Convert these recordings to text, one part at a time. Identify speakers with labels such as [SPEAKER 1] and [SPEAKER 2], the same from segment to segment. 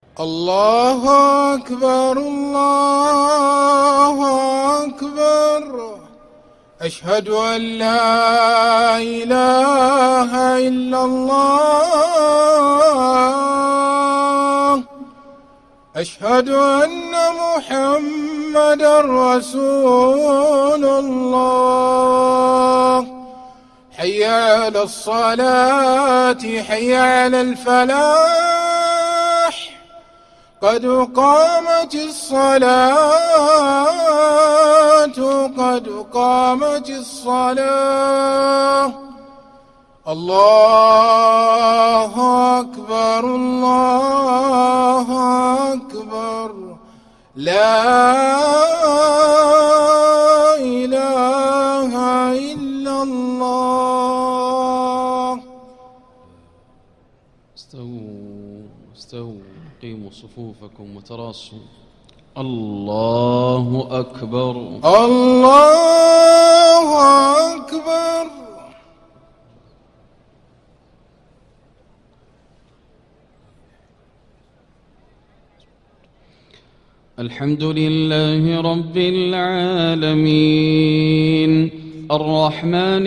[SPEAKER 1] الله أكبر الله أكبر. أشهد أن لا إله إلا الله. أشهد أن محمدًا رسول الله. حي على الصلاة حي على الفلاح. قد قامت الصلاة قد قامت الصلاة. الله أكبر الله أكبر. لا إله إلا الله.
[SPEAKER 2] استووا قيموا صفوفكم وتراصوا. الله أكبر
[SPEAKER 1] الله أكبر.
[SPEAKER 2] الحمد لله رب العالمين الرحمن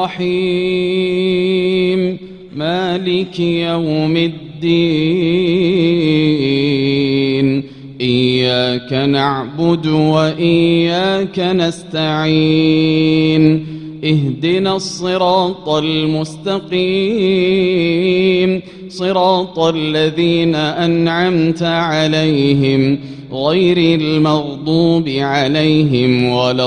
[SPEAKER 2] الرحيم مالك يوم الدين. إياك نعبد وإياك نستعين. اهدنا الصراط المستقيم صراط الذين أنعمت عليهم غير المغضوب عليهم ولا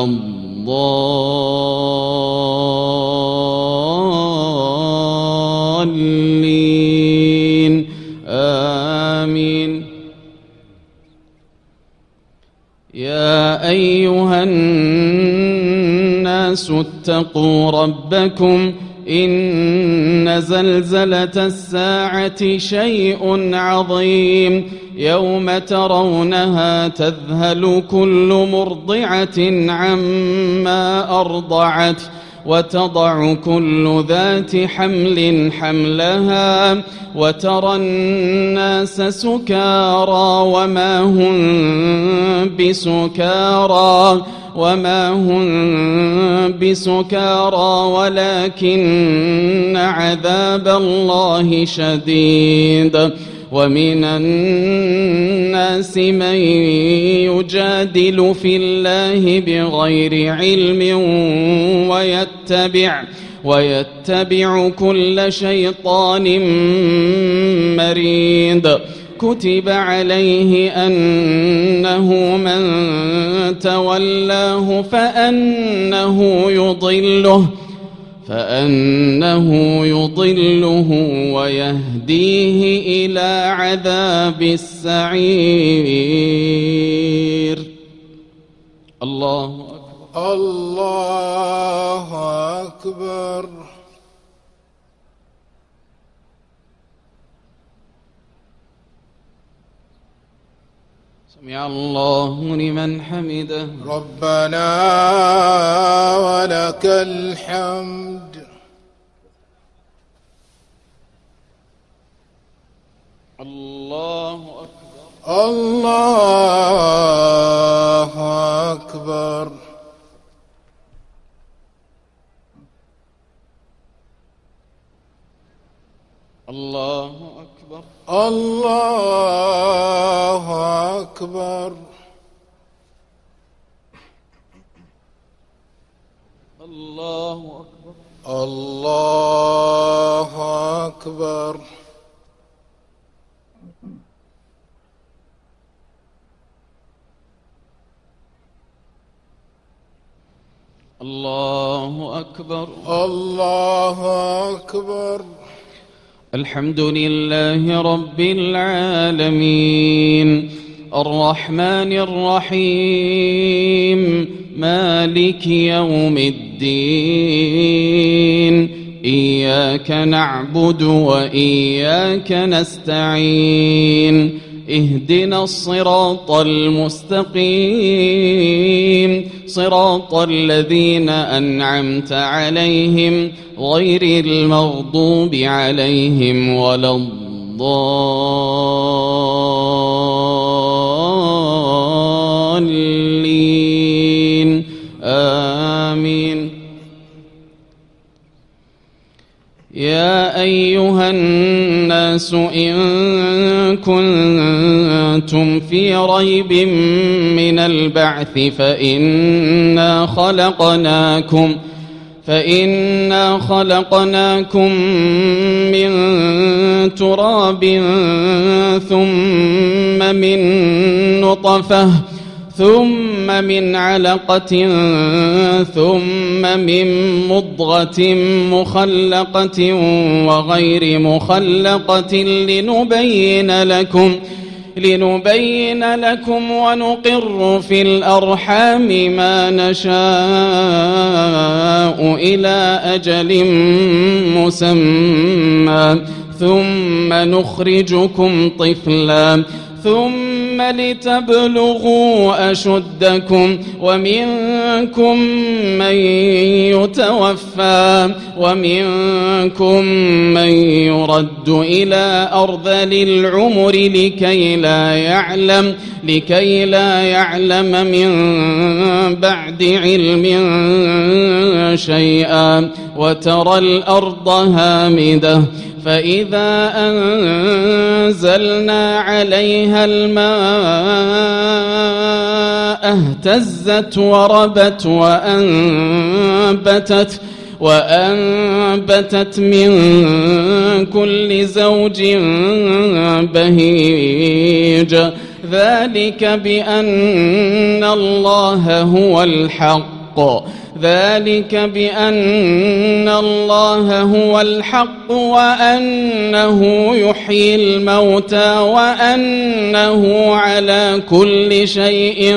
[SPEAKER 2] الضالين. آمين. يا أيها الناس اتقوا ربكم إن زلزلة الساعة شيء عظيم. يوم ترونها تذهل كل مرضعة عما أرضعت وتضع كل ذات حمل حملها وترى الناس سكارى وما هم بسكارى ولكن عذاب الله شديد. ومن الناس من يجادل في الله بغير علم ويتبع كل شيطان مريد. كتب عليه أنه من تولاه فأنه يضله ويهديه إلى عذاب السعير. الله أكبر
[SPEAKER 1] الله أكبر.
[SPEAKER 2] سمع الله لمن حمده.
[SPEAKER 1] ربنا ولك الحمد.
[SPEAKER 2] الله أكبر
[SPEAKER 1] الله أكبر.
[SPEAKER 2] الله أكبر
[SPEAKER 1] الله أكبر.
[SPEAKER 2] الله أكبر
[SPEAKER 1] الله أكبر.
[SPEAKER 2] الله أكبر
[SPEAKER 1] الله أكبر.
[SPEAKER 2] الحمد لله رب العالمين الرحمن الرحيم مالك يوم الدين. إياك نعبد وإياك نستعين. اهدنا الصراط المستقيم صراط الذين أنعمت عليهم غير المغضوب عليهم ولا الضالين. كنتم في ريب من البعث فإنا خلقناكم من تراب ثم من نطفة ثم من علقة ثم من مضغة مخلقة وغير مخلقة لنبين لكم ونقر في الأرحام ما نشاء إلى أجل مسمى ثم نخرجكم طفلا ثم لتبلغوا أشدكم ومنكم من يتوفى ومنكم من يرد إلى أرذل العمر لكي لا يعلم من بعد علم شيئا وترى الأرض هامدة فإذا أنزلنا عليها الماء اهتزت وربت وأنبتت من كل زوج بهيج ذلك بأن الله هو الحق وأنه يحيي الموتى وأنه على كل شيء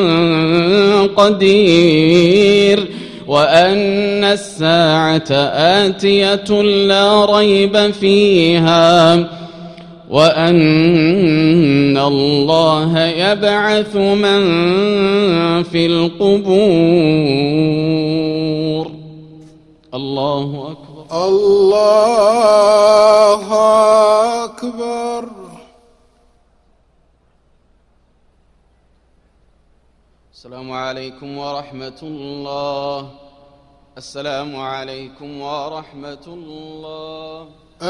[SPEAKER 2] قدير وأن الساعة آتية لا ريب فيها وأن الله يبعث من في القبور. الله أكبر.
[SPEAKER 1] الله أكبر.
[SPEAKER 2] السلام عليكم ورحمة الله. السلام عليكم ورحمة الله.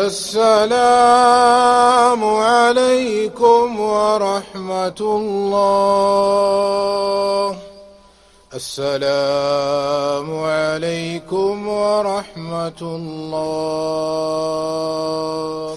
[SPEAKER 1] السلام عليكم ورحمة الله. السلام عليكم ورحمة الله.